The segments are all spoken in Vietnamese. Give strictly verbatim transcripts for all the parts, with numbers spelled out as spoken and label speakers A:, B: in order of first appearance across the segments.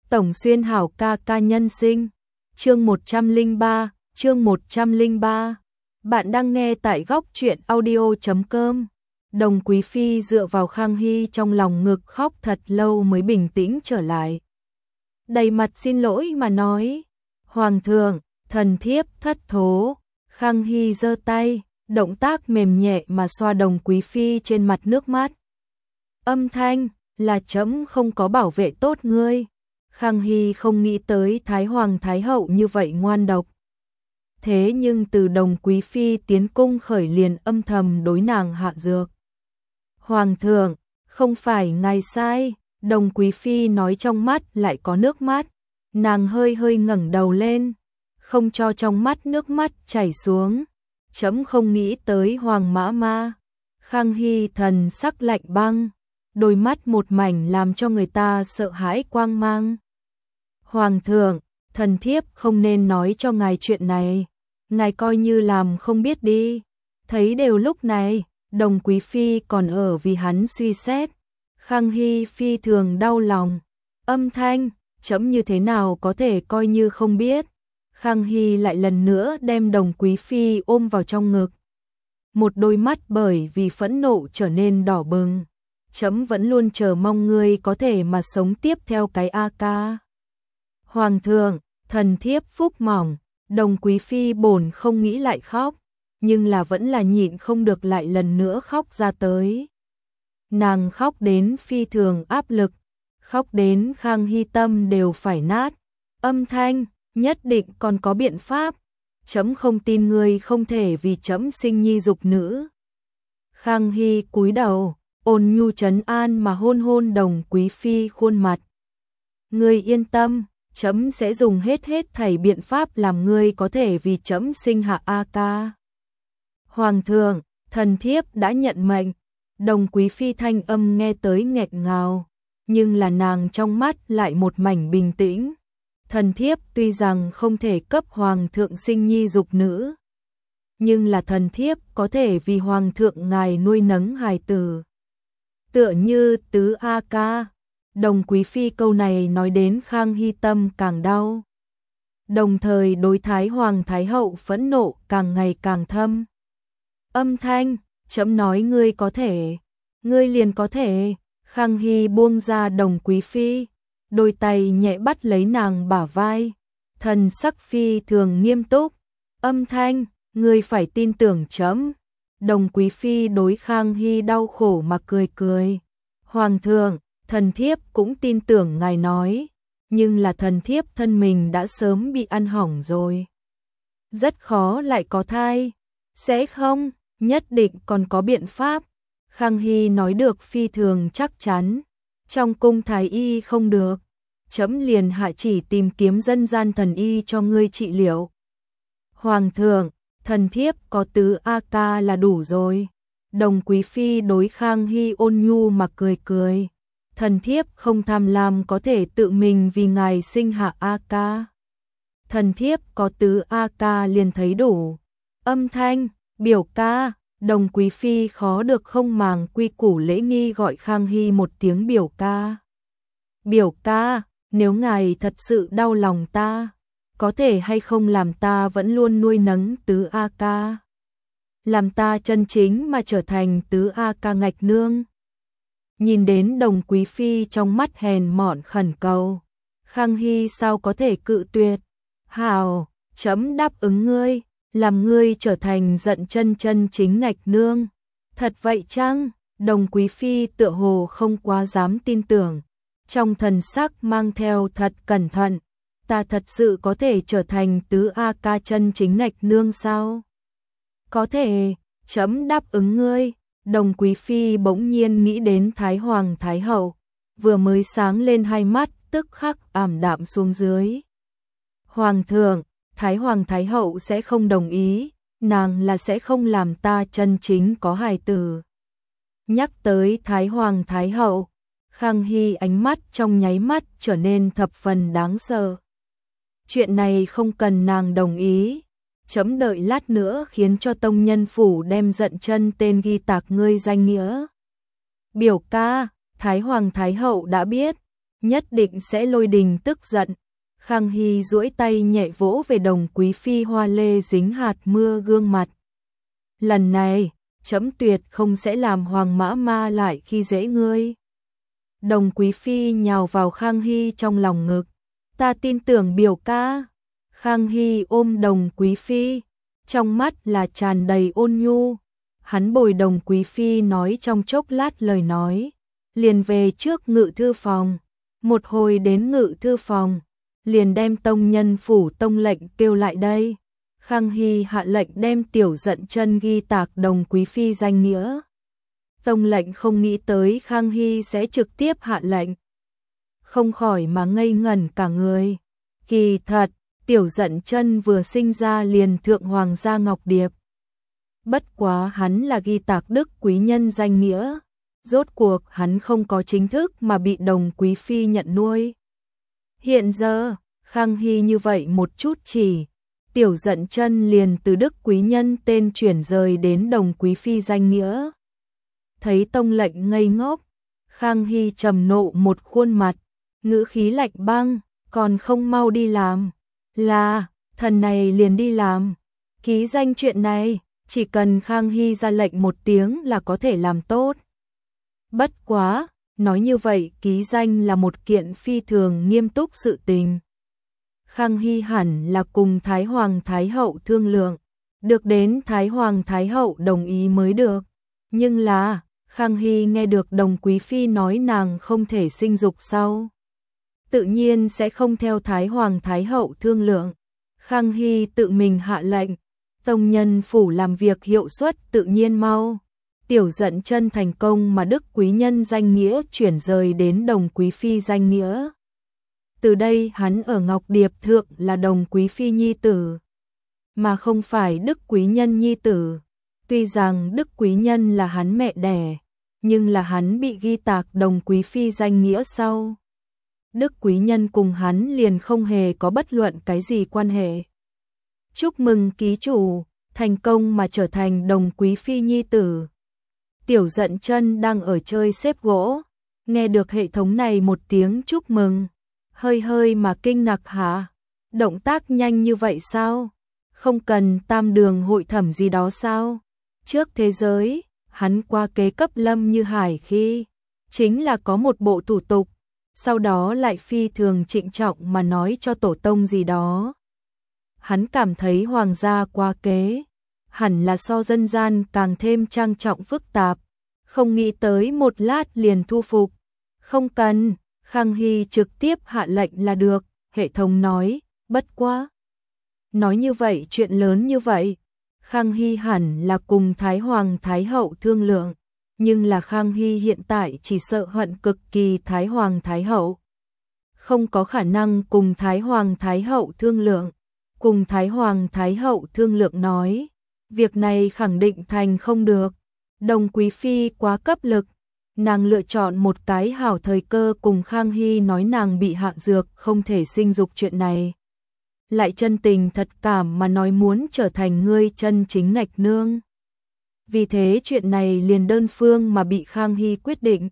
A: Tổng Xuyên hảo ca ca nhân sinh. Chương một trăm lẻ ba, chương một trăm lẻ ba. Bạn đang nghe tại góc truyện audio chấm com. Đồng Quý Phi dựa vào Khang Hy trong lòng ngực khóc thật lâu mới bình tĩnh trở lại. Đầy mặt xin lỗi mà nói, Hoàng thượng, thần thiếp thất thố. Khang Hy giơ tay, động tác mềm nhẹ mà xoa Đồng Quý Phi trên mặt nước mắt. Âm thanh là trẫm không có bảo vệ tốt ngươi. Khang Hy không nghĩ tới Thái Hoàng Thái Hậu như vậy ngoan độc. Thế nhưng từ Đồng Quý Phi tiến cung khởi liền âm thầm đối nàng hạ dược. Hoàng thượng, không phải ngài sai. Đồng Quý Phi nói trong mắt lại có nước mắt. Nàng hơi hơi ngẩng đầu lên, không cho trong mắt nước mắt chảy xuống. Trẫm không nghĩ tới Hoàng mã ma. Khang Hy thần sắc lạnh băng, đôi mắt một mảnh làm cho người ta sợ hãi quang mang. Hoàng thượng, thần thiếp không nên nói cho ngài chuyện này. Ngài coi như làm không biết đi. Thấy đều lúc này, Đồng Quý Phi còn ở vì hắn suy xét. Khang Hy phi thường đau lòng. Âm thanh, trẫm như thế nào có thể coi như không biết. Khang Hy lại lần nữa đem Đồng Quý Phi ôm vào trong ngực. Một đôi mắt bởi vì phẫn nộ trở nên đỏ bừng. Trẫm vẫn luôn chờ mong ngươi có thể mà sống tiếp theo cái A ca. Hoàng thượng, thần thiếp phúc mỏng. Đồng Quý Phi bổn không nghĩ lại khóc, nhưng là vẫn là nhịn không được lại lần nữa khóc ra tới. Nàng khóc đến phi thường áp lực, khóc đến Khang Hy tâm đều phải nát. Âm thanh, nhất định còn có biện pháp. Trẫm không tin ngươi không thể vì trẫm sinh nhi dục nữ. Khang Hy cúi đầu, ôn nhu trấn an mà hôn hôn Đồng Quý Phi khuôn mặt. Ngươi yên tâm, trẫm sẽ dùng hết hết thảy biện pháp làm ngươi có thể vì trẫm sinh hạ A ca. Hoàng thượng, thần thiếp đã nhận mệnh. Đồng Quý Phi thanh âm nghe tới nghẹt ngào, nhưng là nàng trong mắt lại một mảnh bình tĩnh. Thần thiếp tuy rằng không thể cấp Hoàng thượng sinh nhi dục nữ, nhưng là thần thiếp có thể vì Hoàng thượng ngài nuôi nấng hài tử. Tựa như tứ A ca. Đồng Quý Phi câu này nói đến Khang Hy tâm càng đau. Đồng thời đối Thái Hoàng Thái Hậu phẫn nộ càng ngày càng thâm. Âm thanh, trẫm nói ngươi có thể, ngươi liền có thể. Khang Hy buông ra Đồng Quý Phi, đôi tay nhẹ bắt lấy nàng bả vai, thần sắc phi thường nghiêm túc. Âm thanh, ngươi phải tin tưởng trẫm. Đồng Quý Phi đối Khang Hy đau khổ mà cười cười. Hoàng thượng, thần thiếp cũng tin tưởng ngài nói, nhưng là thần thiếp thân mình đã sớm bị ăn hỏng rồi. Rất khó lại có thai. Sẽ không, nhất định còn có biện pháp. Khang Hy nói được phi thường chắc chắn. Trong cung thái y không được, trẫm liền hạ chỉ tìm kiếm dân gian thần y cho ngươi trị liệu. Hoàng thượng, thần thiếp có tứ A ca là đủ rồi. Đồng Quý Phi đối Khang Hy ôn nhu mà cười cười. Thần thiếp không tham lam có thể tự mình vì ngài sinh hạ A ca. Thần thiếp có tứ A ca liền thấy đủ. Âm thanh, biểu ca. Đồng Quý Phi khó được không màng quy củ lễ nghi gọi Khang Hy một tiếng biểu ca. Biểu ca, nếu ngài thật sự đau lòng ta, có thể hay không làm ta vẫn luôn nuôi nấng tứ A ca. Làm ta chân chính mà trở thành tứ A ca ngạch nương. Nhìn đến Đồng Quý Phi trong mắt hèn mọn khẩn cầu, Khang Hy sao có thể cự tuyệt. Hào, trẫm đáp ứng ngươi, làm ngươi trở thành giận chân chân chính ngạch nương. Thật vậy chăng? Đồng Quý Phi tựa hồ không quá dám tin tưởng, trong thần sắc mang theo thật cẩn thận. Ta thật sự có thể trở thành tứ A ca chân chính ngạch nương sao? Có thể, trẫm đáp ứng ngươi. Đồng Quý Phi bỗng nhiên nghĩ đến Thái Hoàng Thái Hậu, vừa mới sáng lên hai mắt tức khắc ảm đạm xuống dưới. Hoàng thượng, Thái Hoàng Thái Hậu sẽ không đồng ý, nàng là sẽ không làm ta chân chính có hài tử. Nhắc tới Thái Hoàng Thái Hậu, Khang Hy ánh mắt trong nháy mắt trở nên thập phần đáng sợ. Chuyện này không cần nàng đồng ý. Chấm đợi lát nữa khiến cho tông nhân phủ đem giận chân tên ghi tạc ngươi danh nghĩa. Biểu ca, Thái Hoàng Thái Hậu đã biết. nhất định sẽ lôi đình tức giận. Khang Hy duỗi tay nhẹ vỗ về Đồng Quý Phi hoa lê dính hạt mưa gương mặt. Lần này, trẫm tuyệt không sẽ làm Hoàng Mã Ma lại khi dễ ngươi. Đồng Quý Phi nhào vào Khang Hy trong lòng ngực. Ta tin tưởng biểu ca. Khang Hy ôm Đồng Quý Phi, trong mắt là tràn đầy ôn nhu. Hắn bồi Đồng Quý Phi nói trong chốc lát lời nói, liền về trước ngự thư phòng. Một hồi đến ngự thư phòng, liền đem tông nhân phủ tông lệnh kêu lại đây. Khang Hy hạ lệnh đem Tiểu Dận Chân ghi tạc Đồng Quý Phi danh nghĩa. Tông lệnh không nghĩ tới Khang Hy sẽ trực tiếp hạ lệnh, không khỏi mà ngây ngẩn cả người. Kỳ thật, Tiểu Dận Chân vừa sinh ra liền thượng hoàng gia ngọc điệp. Bất quá hắn là ghi tạc Đức quý nhân danh nghĩa, rốt cuộc hắn không có chính thức mà bị Đồng Quý Phi nhận nuôi. Hiện giờ, Khang Hy như vậy một chút chỉ, Tiểu Dận Chân liền từ Đức quý nhân tên chuyển rời đến Đồng Quý Phi danh nghĩa. Thấy tông lệnh ngây ngốc, Khang Hy trầm nộ một khuôn mặt, ngữ khí lạnh băng, còn không mau đi làm. Là, thần này liền đi làm. Ký danh chuyện này, chỉ cần Khang Hy ra lệnh một tiếng là có thể làm tốt. Bất quá, nói như vậy ký danh là một kiện phi thường nghiêm túc sự tình. Khang Hy hẳn là cùng Thái Hoàng Thái Hậu thương lượng, được đến Thái Hoàng Thái Hậu đồng ý mới được. Nhưng là, Khang Hy nghe được Đồng Quý Phi nói nàng không thể sinh dục sau, tự nhiên sẽ không theo Thái Hoàng Thái Hậu thương lượng. Khang Hy tự mình hạ lệnh, tông nhân phủ làm việc hiệu suất tự nhiên mau. Tiểu Dận Chân thành công mà Đức quý nhân danh nghĩa chuyển rời đến Đồng Quý Phi danh nghĩa. Từ đây hắn ở Ngọc Điệp Thượng là Đồng Quý Phi nhi tử, mà không phải Đức quý nhân nhi tử. Tuy rằng Đức quý nhân là hắn mẹ đẻ, nhưng là hắn bị ghi tạc Đồng Quý Phi danh nghĩa sau. Đức quý nhân cùng hắn liền không hề có bất luận cái gì quan hệ. Chúc mừng ký chủ, thành công mà trở thành Đồng Quý Phi nhi tử. Tiểu Dận Chân đang ở chơi xếp gỗ, nghe được hệ thống này một tiếng chúc mừng, hơi hơi mà kinh ngạc hả? Động tác nhanh như vậy sao? Không cần tam đường hội thẩm gì đó sao? Trước thế giới, hắn qua kế cấp Lâm Như Hải khi chính là có một bộ thủ tục, sau đó lại phi thường trịnh trọng mà nói cho tổ tông gì đó. Hắn cảm thấy hoàng gia qua kế hẳn là so dân gian càng thêm trang trọng phức tạp, không nghĩ tới một lát liền thu phục. Không cần, Khang Hy trực tiếp hạ lệnh là được, hệ thống nói, bất quá. Nói như vậy chuyện lớn như vậy, Khang Hy hẳn là cùng Thái Hoàng Thái Hậu thương lượng, nhưng là Khang Hy hiện tại chỉ sợ hận cực kỳ Thái Hoàng Thái Hậu. Không có khả năng cùng Thái Hoàng Thái Hậu thương lượng, cùng Thái Hoàng Thái Hậu thương lượng nói, việc này khẳng định thành không được. Đồng Quý Phi quá cấp lực, nàng lựa chọn một cái hảo thời cơ cùng Khang Hy nói nàng bị hạ dược không thể sinh dục chuyện này. Lại chân tình thật cảm mà nói muốn trở thành ngươi chân chính ngạch nương. Vì thế chuyện này liền đơn phương mà bị Khang Hy quyết định.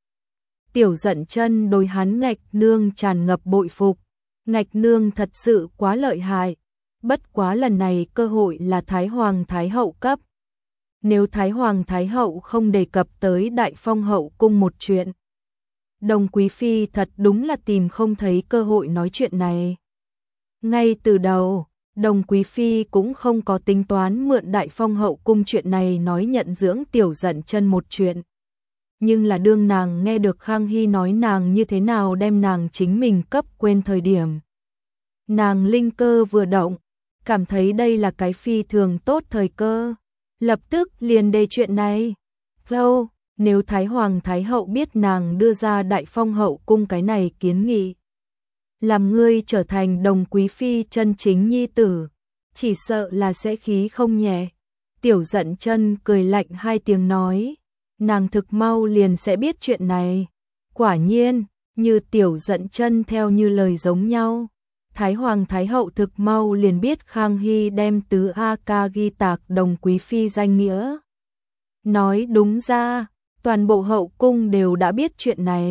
A: Tiểu Dận Chân đối hắn ngạch nương tràn ngập bội phục, ngạch nương thật sự quá lợi hại. Bất quá lần này cơ hội là Thái Hoàng Thái Hậu cấp. Nếu Thái Hoàng Thái Hậu không đề cập tới Đại Phong hậu cung một chuyện, Đồng Quý Phi thật đúng là tìm không thấy cơ hội nói chuyện này. Ngay từ đầu, Đồng Quý Phi cũng không có tính toán mượn Đại Phong hậu cung chuyện này nói nhận dưỡng Tiểu Dận Chân một chuyện. Nhưng là đương nàng nghe được Khang Hy nói nàng như thế nào đem nàng chính mình cấp quên thời điểm, nàng linh cơ vừa động, cảm thấy đây là cái phi thường tốt thời cơ, lập tức liền đề chuyện này. Lâu, nếu Thái Hoàng Thái Hậu biết nàng đưa ra Đại Phong hậu cung cái này kiến nghị, làm ngươi trở thành Đồng Quý Phi chân chính nhi tử, chỉ sợ là sẽ khí không nhẹ. Tiểu Dận Chân cười lạnh hai tiếng nói, nàng thực mau liền sẽ biết chuyện này. Quả nhiên, như Tiểu Dận Chân theo như lời giống nhau, Thái Hoàng Thái Hậu thực mau liền biết Khang Hy đem tứ A Ca ghi tạc Đồng Quý Phi danh nghĩa. Nói đúng ra, toàn bộ hậu cung đều đã biết chuyện này.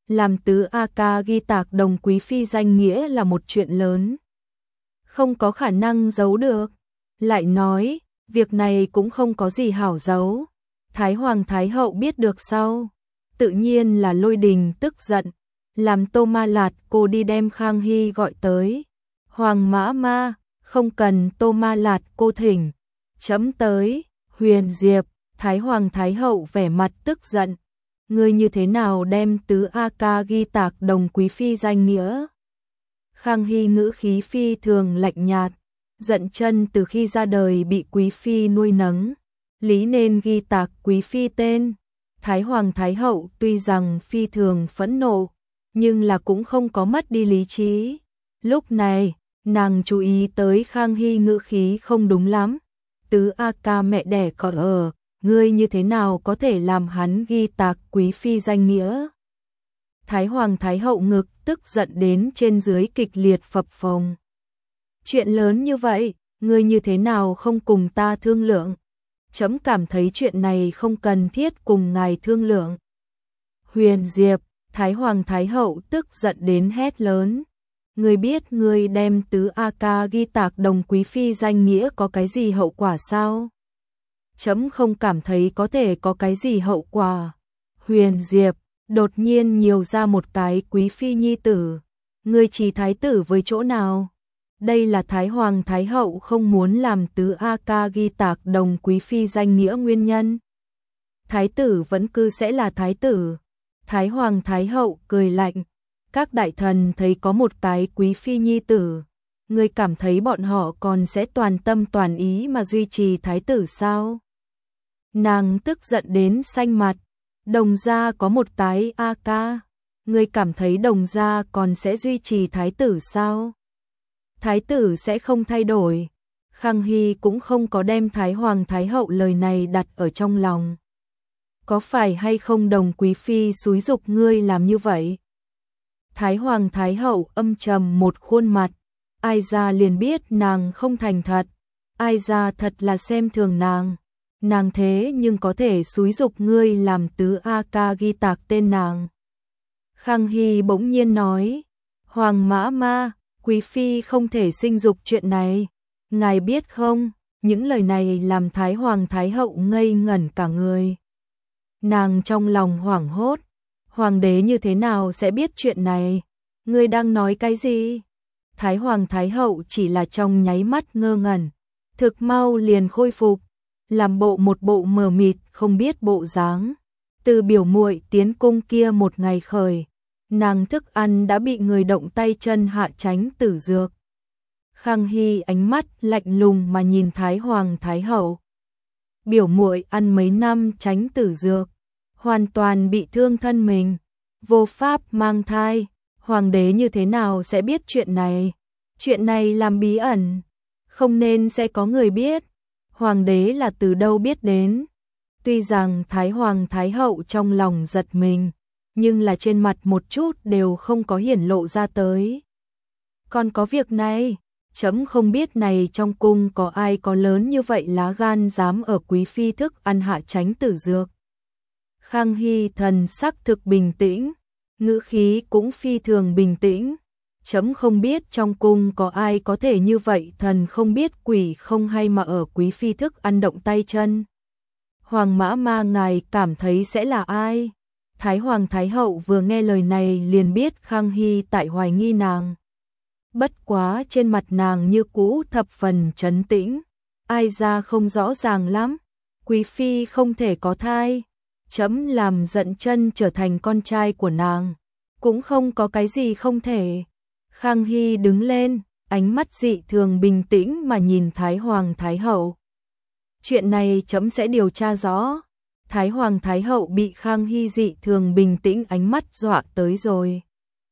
A: làm tứ A ca ghi tạc đồng quý phi danh nghĩa là một chuyện lớn. Không có khả năng giấu được. Lại nói, việc này cũng không có gì hảo giấu. Thái Hoàng Thái Hậu biết được sau. Tự nhiên là Lôi Đình tức giận. Làm Tô Ma Lạt cô đi đem Khang Hy gọi tới. Hoàng mã ma, không cần Tô Ma Lạt cô thỉnh. Chấm tới, Huyền Diệp, Thái Hoàng Thái Hậu vẻ mặt tức giận. Ngươi như thế nào đem tứ A ca ghi tạc đồng quý phi danh nghĩa? Khang Hy ngữ khí phi thường lạnh nhạt, giận chân từ khi ra đời bị quý phi nuôi nấng, lý nên ghi tạc quý phi tên. Thái Hoàng Thái Hậu tuy rằng phi thường phẫn nộ, nhưng là cũng không có mất đi lý trí. Lúc này, nàng chú ý tới Khang Hy ngữ khí không đúng lắm. Tứ A ca mẹ đẻ có ở, ngươi như thế nào có thể làm hắn ghi tạc quý phi danh nghĩa? Thái Hoàng Thái Hậu ngực tức giận đến trên dưới kịch liệt phập phồng. Chuyện lớn như vậy, ngươi như thế nào không cùng ta thương lượng? Chấm cảm thấy chuyện này không cần thiết cùng ngài thương lượng. Huyền Diệp, Thái Hoàng Thái Hậu tức giận đến hét lớn. Ngươi biết ngươi đem tứ A ca ghi tạc đồng quý phi danh nghĩa có cái gì hậu quả sao? Chấm không cảm thấy có thể có cái gì hậu quả. Huyền Diệp, đột nhiên nhiều ra một cái quý phi nhi tử. Ngươi chỉ thái tử với chỗ nào? Đây là Thái Hoàng Thái Hậu không muốn làm tứ A ca ghi tạc đồng quý phi danh nghĩa nguyên nhân. Thái tử vẫn cứ sẽ là thái tử. Thái Hoàng Thái Hậu cười lạnh. Các đại thần thấy có một cái quý phi nhi tử. Ngươi cảm thấy bọn họ còn sẽ toàn tâm toàn ý mà duy trì thái tử sao? Nàng tức giận đến xanh mặt. Đồng gia có một tái A ca. Ngươi cảm thấy đồng gia còn sẽ duy trì thái tử sao? Thái tử sẽ không thay đổi. Khang Hy cũng không có đem Thái Hoàng Thái Hậu lời này đặt ở trong lòng. Có phải hay không đồng quý phi xúi giục ngươi làm như vậy? Thái Hoàng Thái Hậu âm trầm một khuôn mặt. Ai ra liền biết nàng không thành thật. Ai ra thật là xem thường nàng. Nàng thế nhưng có thể xúi giục ngươi làm tứ A ca ghi tạc tên nàng. Khang Hy bỗng nhiên nói. Hoàng mã ma, quý phi không thể sinh dục chuyện này. Ngài biết không, những lời này làm Thái Hoàng Thái Hậu ngây ngẩn cả người. Nàng trong lòng hoảng hốt. Hoàng đế như thế nào sẽ biết chuyện này? Ngươi đang nói cái gì? Thái Hoàng Thái Hậu chỉ là trong nháy mắt ngơ ngẩn. Thực mau liền khôi phục. Làm bộ một bộ mờ mịt không biết bộ dáng. Từ biểu muội tiến cung kia một ngày khởi, nàng thức ăn đã bị người động tay chân hạ tránh tử dược. Khang Hy ánh mắt lạnh lùng mà nhìn Thái Hoàng Thái Hậu. Biểu muội ăn mấy năm tránh tử dược, hoàn toàn bị thương thân mình, vô pháp mang thai. Hoàng đế như thế nào sẽ biết chuyện này? Chuyện này làm bí ẩn, không nên sẽ có người biết. Hoàng đế là từ đâu biết đến? Tuy rằng Thái Hoàng Thái Hậu trong lòng giật mình, nhưng là trên mặt một chút đều không có hiển lộ ra tới. Còn có việc này, chấm không biết này trong cung có ai có lớn như vậy lá gan dám ở quý phi thức ăn hạ tránh tử dược. Khang Hy thần sắc thực bình tĩnh, ngữ khí cũng phi thường bình tĩnh. Chấm không biết trong cung có ai có thể như vậy thần không biết quỷ không hay mà ở quý phi thức ăn động tay chân. Hoàng mã ma ngài cảm thấy sẽ là ai? Thái Hoàng Thái Hậu vừa nghe lời này liền biết Khang Hy tại hoài nghi nàng. Bất quá trên mặt nàng như cũ thập phần trấn tĩnh. Ai ra không rõ ràng lắm. Quý phi không thể có thai. Chấm làm giận chân trở thành con trai của nàng. Cũng không có cái gì không thể. Khang Hy đứng lên, ánh mắt dị thường bình tĩnh mà nhìn Thái Hoàng Thái Hậu. Chuyện này chấm sẽ điều tra rõ. Thái Hoàng Thái Hậu bị Khang Hy dị thường bình tĩnh ánh mắt dọa tới rồi.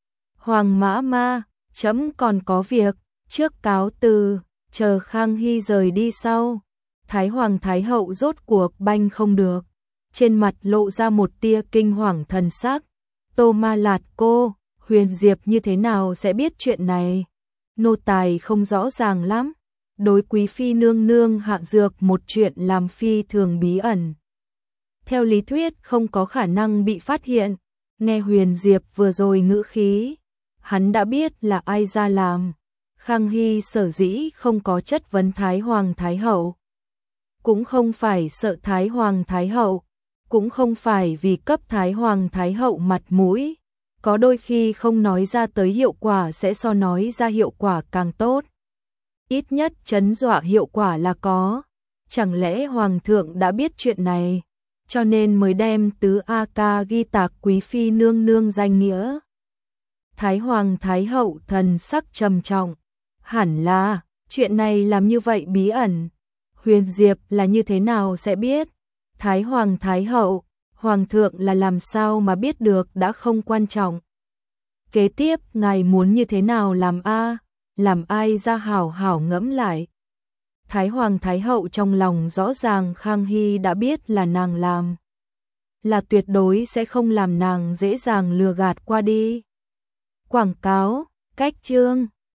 A: Hoàng mã ma, chấm còn có việc, trước cáo từ, chờ Khang Hy rời đi sau. Thái Hoàng Thái Hậu rốt cuộc banh không được. Trên mặt lộ ra một tia kinh hoàng thần sắc. Tô Ma Lạt cô, Huyền Diệp như thế nào sẽ biết chuyện này? Nô tài không rõ ràng lắm. Đối quý phi nương nương hạ dược một chuyện làm phi thường bí ẩn. Theo lý thuyết không có khả năng bị phát hiện. Nghe Huyền Diệp vừa rồi ngữ khí, hắn đã biết là ai ra làm. Khang Hy sở dĩ không có chất vấn Thái Hoàng Thái Hậu, cũng không phải sợ Thái Hoàng Thái Hậu, cũng không phải vì cấp Thái Hoàng Thái Hậu mặt mũi, có đôi khi không nói ra tới hiệu quả sẽ so nói ra hiệu quả càng tốt. Ít nhất trấn dọa hiệu quả là có. Chẳng lẽ Hoàng thượng đã biết chuyện này, cho nên mới đem tứ A Ca ghi tạc quý phi nương nương danh nghĩa. Thái Hoàng Thái Hậu thần sắc trầm trọng, hẳn là, chuyện này làm như vậy bí ẩn. Huyền Diệp là như thế nào sẽ biết? Thái Hoàng Thái Hậu, Hoàng thượng là làm sao mà biết được đã không quan trọng. Kế tiếp, ngài muốn như thế nào làm a? Làm ai ra hảo hảo ngẫm lại. Thái Hoàng Thái Hậu trong lòng rõ ràng Khang Hy đã biết là nàng làm, là tuyệt đối sẽ không làm nàng dễ dàng lừa gạt qua đi. Quảng cáo, cách chương